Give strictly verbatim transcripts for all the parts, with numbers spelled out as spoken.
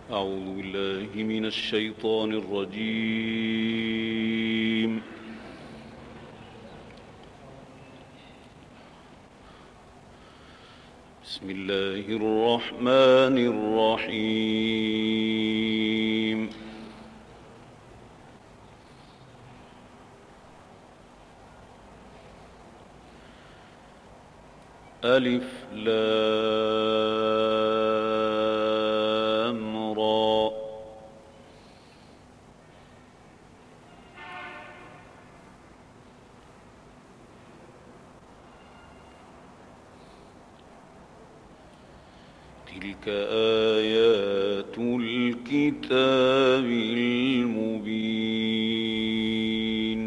أعوذ بالله من الشيطان الرجيم. بسم الله الرحمن الرحيم. ألف لام را. تلك آيات الكتاب المبين.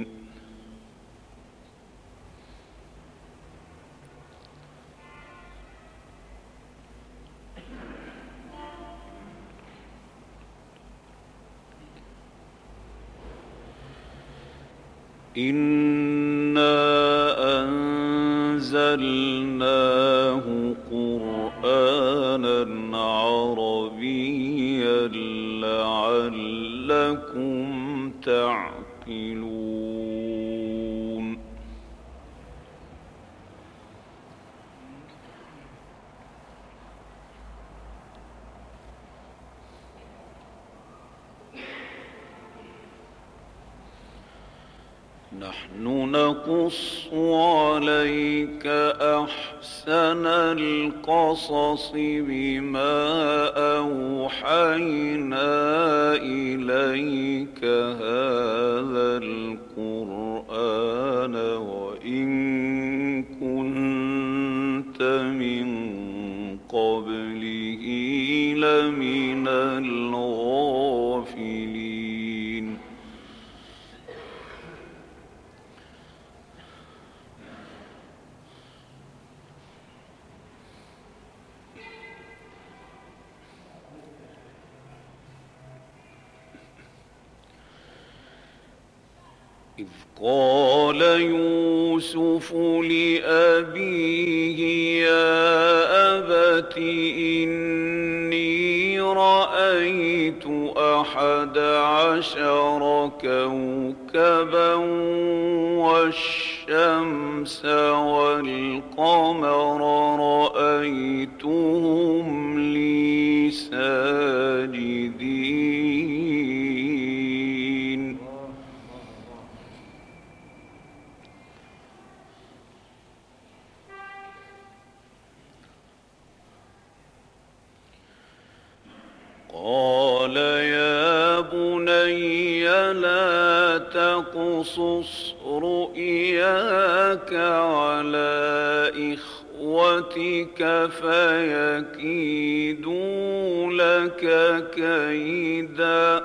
إنا أنزلناه قرآنا عربيا لعلكم تعقلون. نحن نقص عليك أحسن القصص بما أوحينا إليك هذا القرآن وإن كنت من قبله لمن الغافلين. إذ قال يوسف لأبيه يا أبت إني رأيت أحد عشر كوكبا والشمس والقمر رأيتهم لي ساجدين. قال يا بني لا تقصص رؤياك على إخوتك فيكيدوا لك كيدا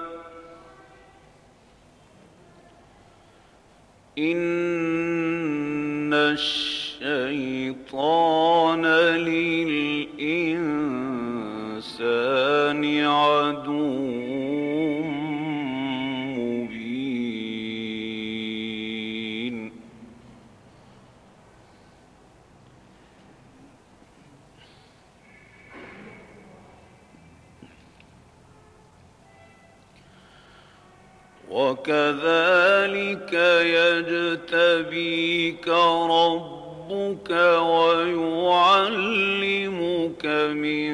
إن الشيطان للإنسان عدو مبين. وكذلك يجتبيك ربك ويعلمك من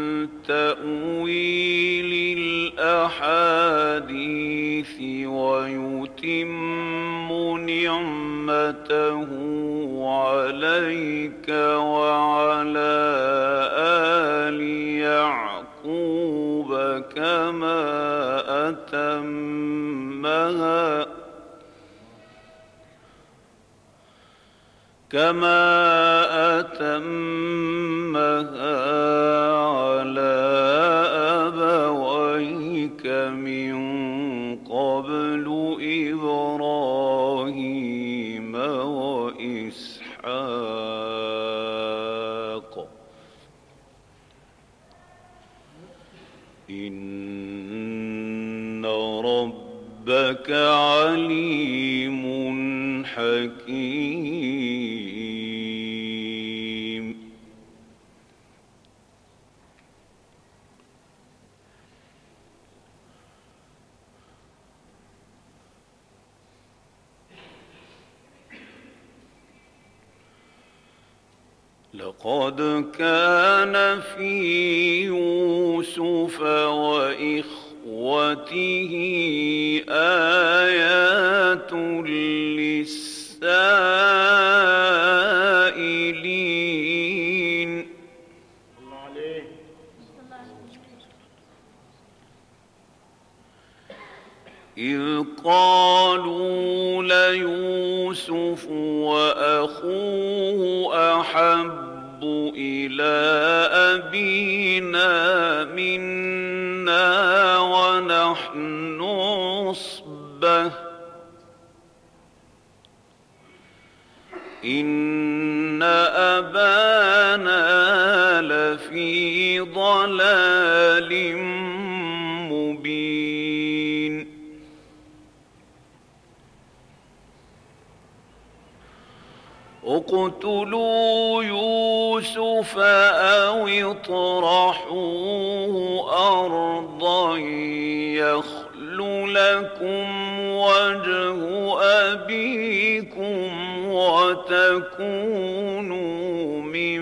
تأويل الأحاديث ويتم نعمته عليك وعلى آل يعقوب كما أتمها كما أتمها على أبويك من قبل إبراهيم وإسحاق إن ربك عليم حكيم. لقد كان في يوسف وإخوته آيات للسائلين إذ قالوا ليوسف وأخوه أحب إلى أبينا منا ونحن عصبة إن أبانا لفي ضلال مبين اقتلوا يوسف أو اطرحوه أرضا يخل لكم وجه أبيكم وتكونوا من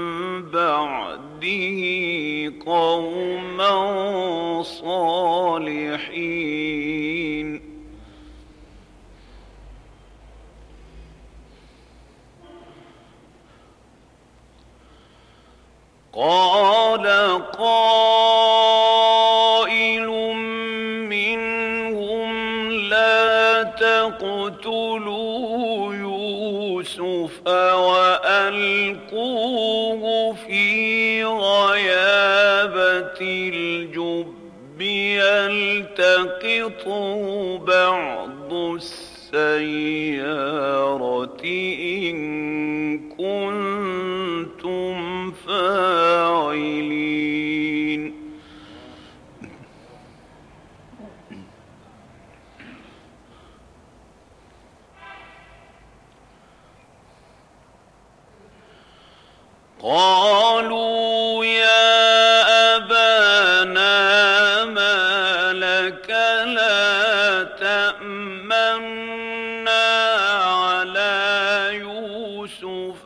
بعده قوما صالحين قال قائل منهم لا تقتلوا يوسف وألقوه في غيابة الجب يلتقطه بعض السيارة إن كنتم فاعلين قالوا يا أبانا ما لك لا تأمنا على يوسف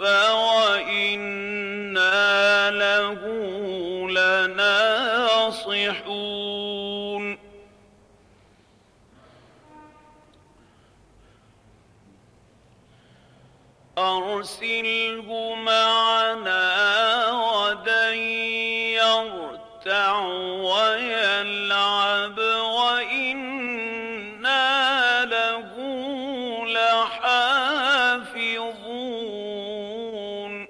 وإنا له لناصحون أرسله معنا غدا يرتع ويلعب وإنا له لحافظون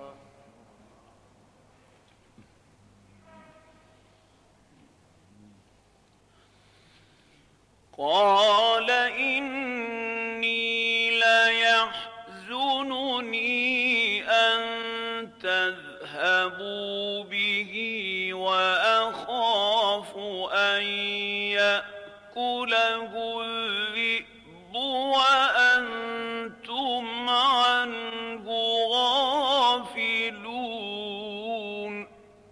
قال إني ليحزنني أن تذهبوا به وأخاف أن يأكله الذئب وأنتم عنه غافلون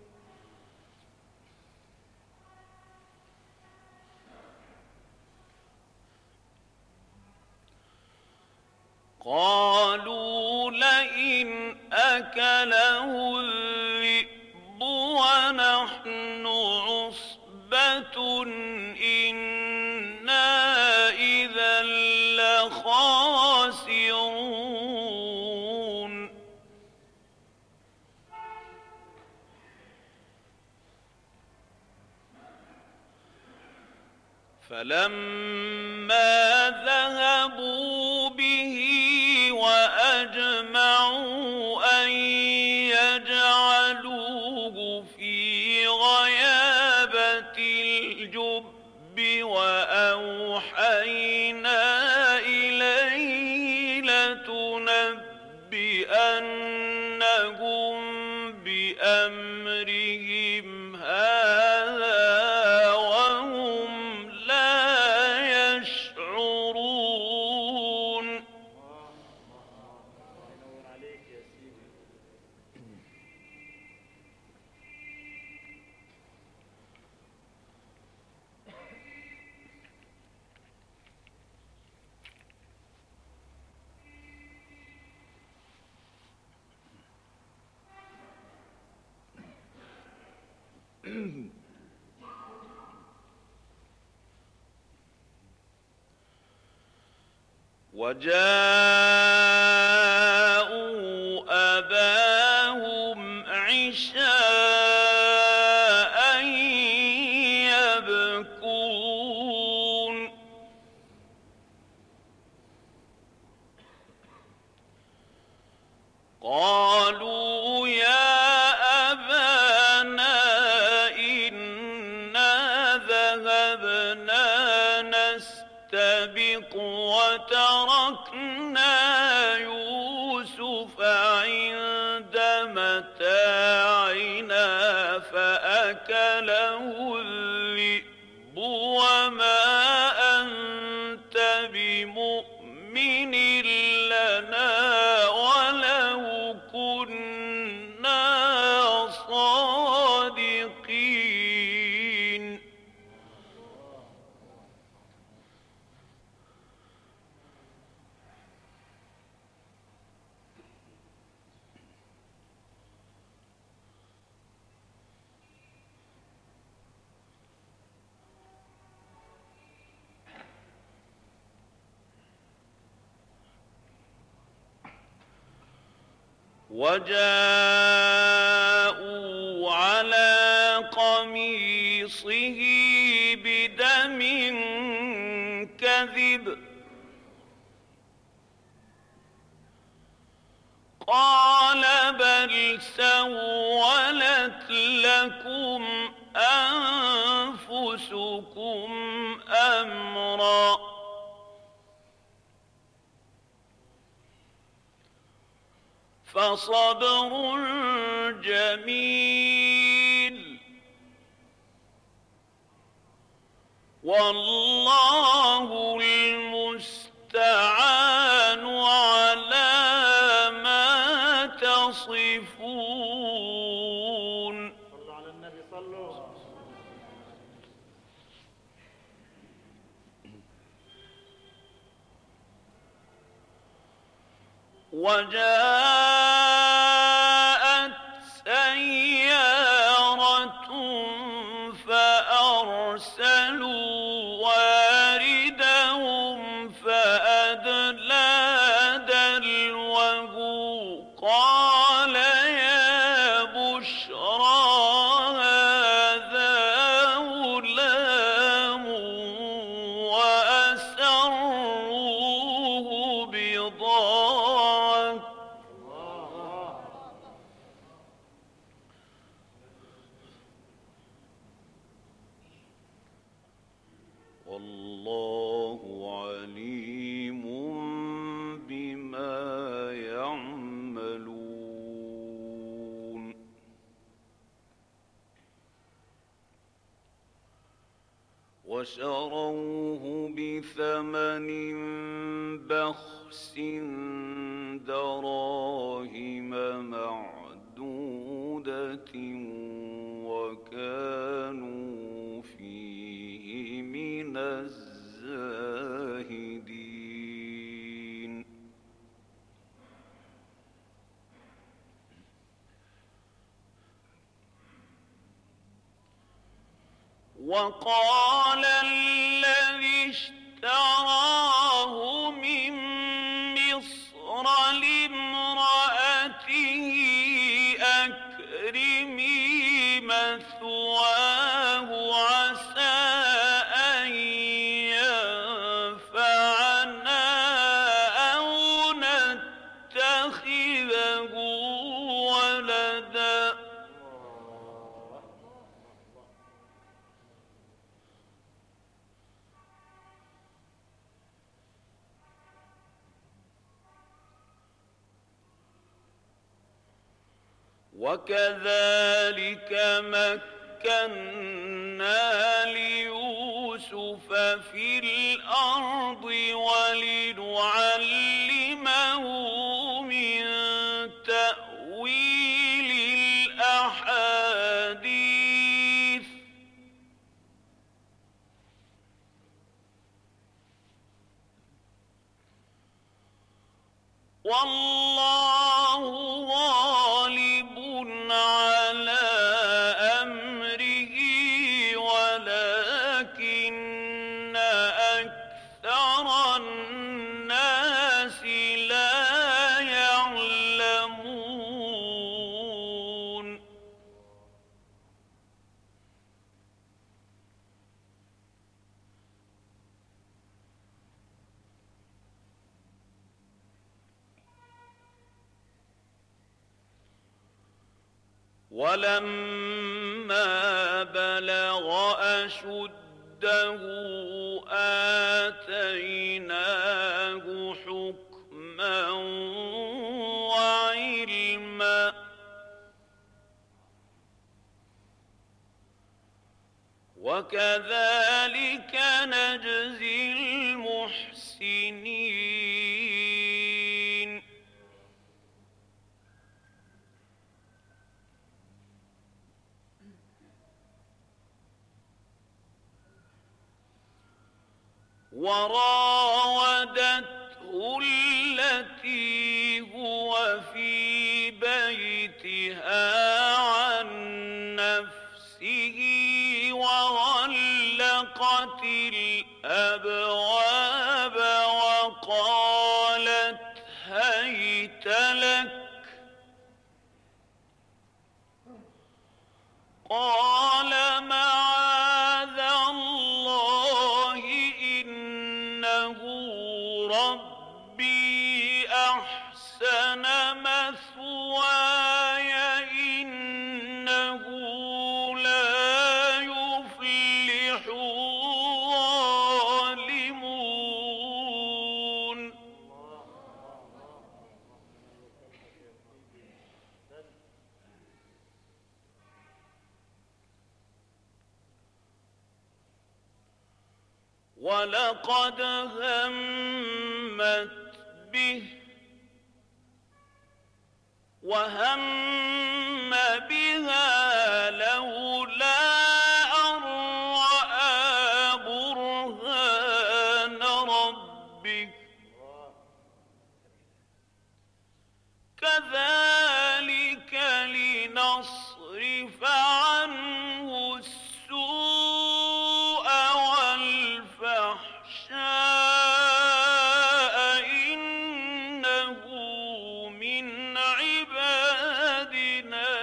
قالوا لئن أكله الذئب ونحن عصبة إنا إذا لخاسرون فلما ذهبوا به وأجمعوا أن يجعلوه في غيابة الجب وأوحينا إليه لتنبئنهم بأمرهم هذا وهم لا يشعرون وجاءوا أباهم عشاء يبكون قالوا يا أبانا إنا ذهبنا نستبق وتركنا يوسف عند متاعنا فأكله الذئب وما أنت بمؤمن لنا ولو كنا صادقين وجاءوا على قميصه بدم كذب قال بل سولت لكم أنفسكم أمرا فصبر جميل والله المستعان على ما تصفون. صلوا على النبي صلوا. وجاءت سيارة فأرسلوا واردهم فأدلى دلوه قال يا بشرى هذا غلام وأسروه بضاعة والله عليم بما يعملون. وشروه بثمن بخس دراهم معدودة وكانوا فيه من الزاهدين. وقال الذي اشتراه من مصر لامرأته أكرمي مثواه عسى أن ينفعنا أو نتخذه ولدا وكذلك مكنا ليوسف في الأرض ولنعلمه من تأويل الأحاديث والله غالب على أمره ولما بلغ أشده آتيناه حكما وعلما وكذلك نجزي المحسنين وراودته التي هو في بيتها عن نفسه وغلقت الأبواب وقالت هيت لك قال معاذ الله إنه ربي أحسن مثواي إنه لا يفلح الظالمون ولقد همت به وهم بها لولا أن رأى برهان ربه كذلك لنصرف عنه السوء والفحشاء إنه من عبادنا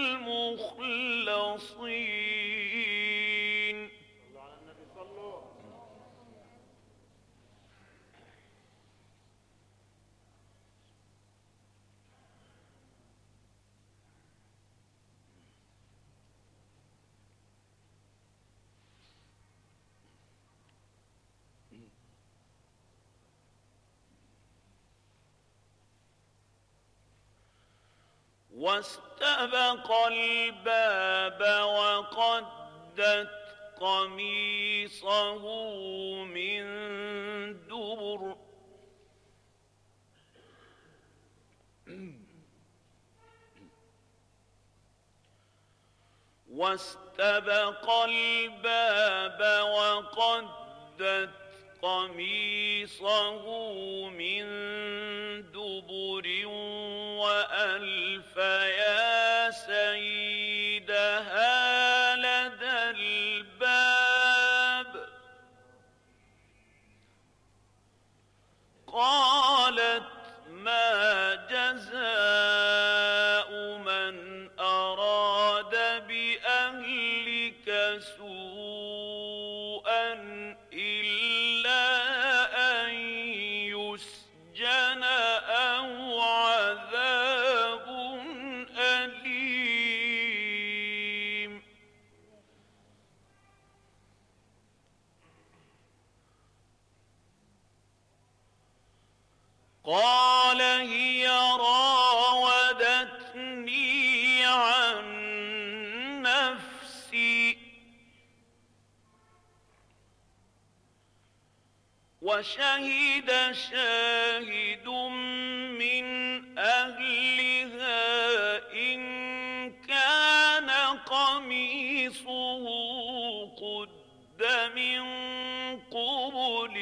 المخلصين صلوا على النبي صلوا. واستبق الباب وقدت قميصه من دبر واستبق الباب وقدت قميصه من دبر وألف يا سيدها لدى الباب قالت ما جزاء من أراد بأهلك سوءا إلا أن يسجن أو عذاب أليم قال هي راودتني عن نفسي وشهد شاهد من أهلها إن كان قميصه قد من قبل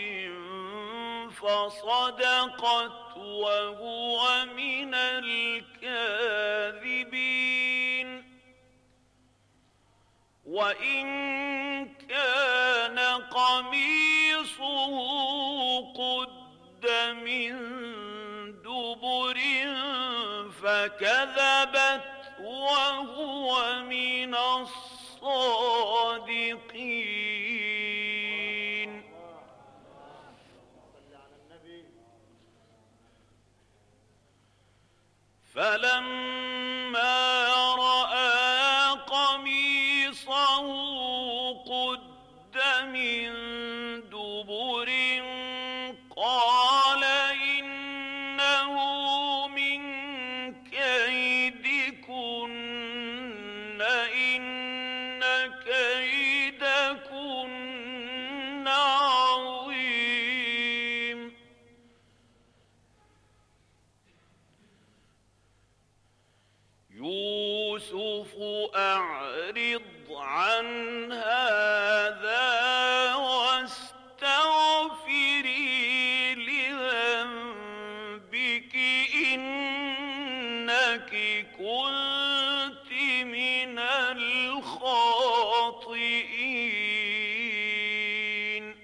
فصدقت وهو من الكاذبين وإن كان قميصه قد من دبر فكذبت وهو من الصادقين صل على النبي. فلما رأى قميصه قد من دبر قال إنه من كيدكن إن كيدكن عظيم يوسف أعرض عن هذا واستغفري لذنبك إنك كنت من الخاطئين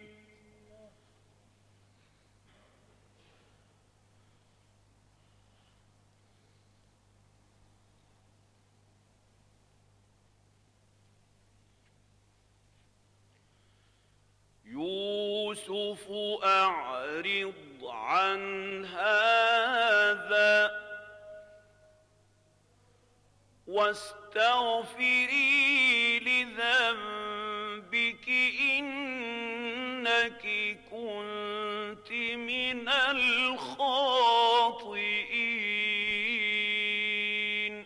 يوسف أعرض عن هذا واستغفري لذنبك إنك كنت من الخاطئين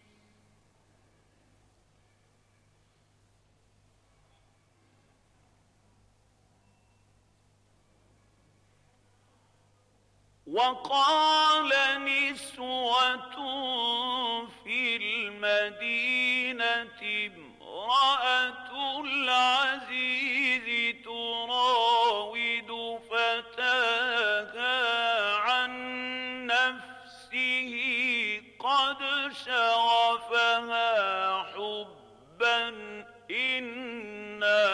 وقال نسوة في المدينة امرأة العزيز تراود فتاها عن نفسه قد شغفها حبا إنا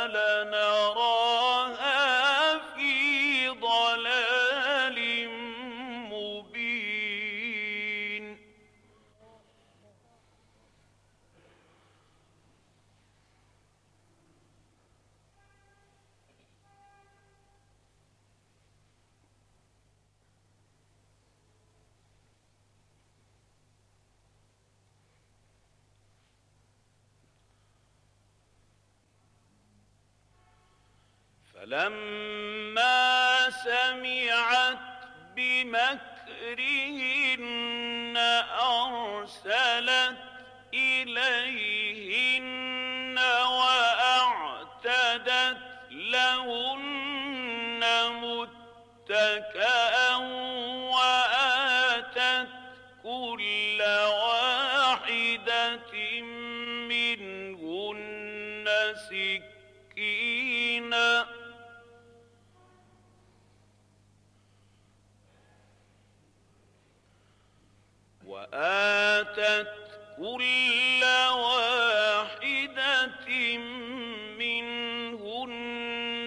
لنراها في ضلال مبين فلما سمعت بمكرهن أرسلت إليهن وأعتدت لهن متكئا وآتت كل واحدة منهن سكينا وآتت كل واحدة منهن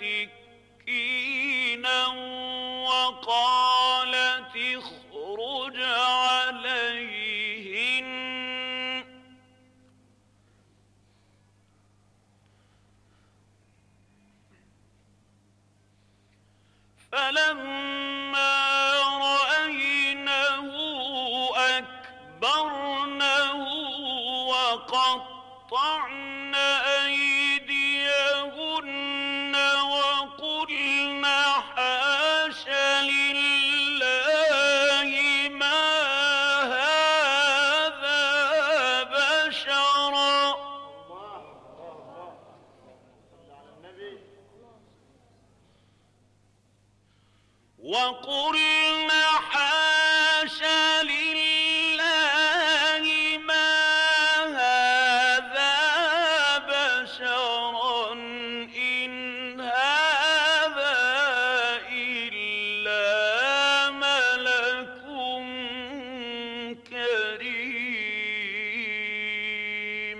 سكينا وقالت اخرج عليهن فلما رأينه أكبرنه وقطعن أيديهن وقلن حاش لله ما هذا بشرا وقلن حاش لله ما هذا بشرا إن هذا إلا ملك كريم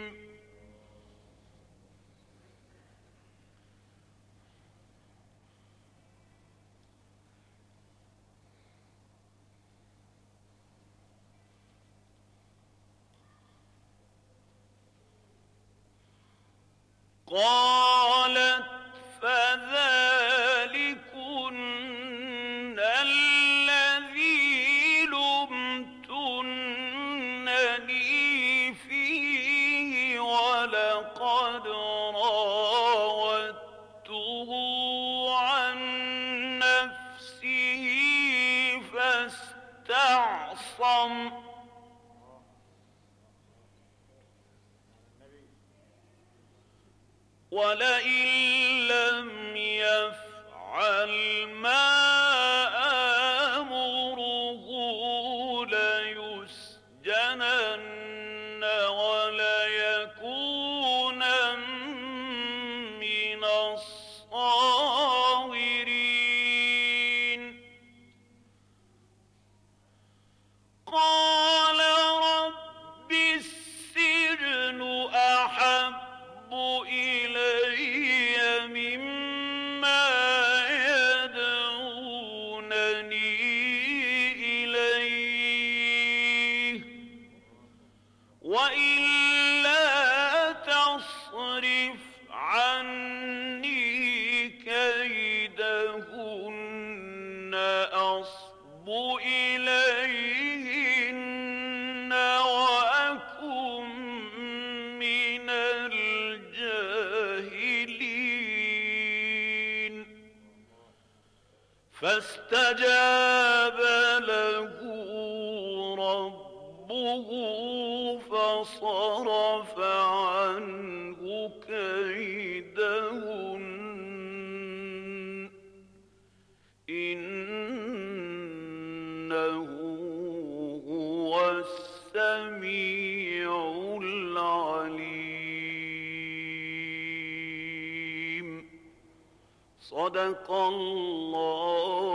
قالت فذلكن الذي لمتنني فيه ولكن ولقد راودته عن نفسه فاستعصم ولئن لم يفعل ما آمره ليسجنن وليكونن من الصاغرين قال رب السجن أحب إلي مما يدعونني إليه وإلا تصرف عني كيدهن أصب إليهن وأكن من الجاهلين فاستجاب له ربه فصرف عنه كيدهن إنه هو السميع العليم صدق الله